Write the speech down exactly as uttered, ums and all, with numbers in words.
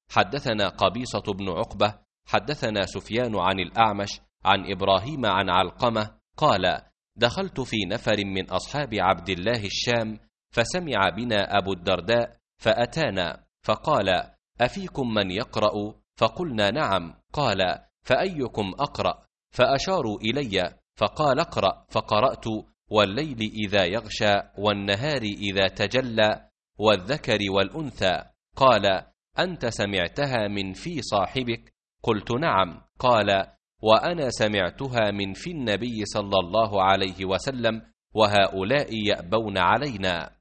حدثنا قبيصة بن عقبة حدثنا سفيان عن الأعمش عن إبراهيم عن علقمة قال: دخلت في نفر من أصحاب عبد الله الشام، فسمع بنا أبو الدرداء فأتانا فقال: أفيكم من يقرأ؟ فقلنا: نعم. قال: فأيكم أقرأ؟ فأشاروا إلي فقال: اقرأ. فقرأت: والليل إذا يغشى والنهار إذا تجلى والذكر والأنثى. قال: أنت سمعتها من في صاحبك؟ قلت: نعم. قال: وأنا سمعتها من في النبي صلى الله عليه وسلم، وهؤلاء يأبون علينا.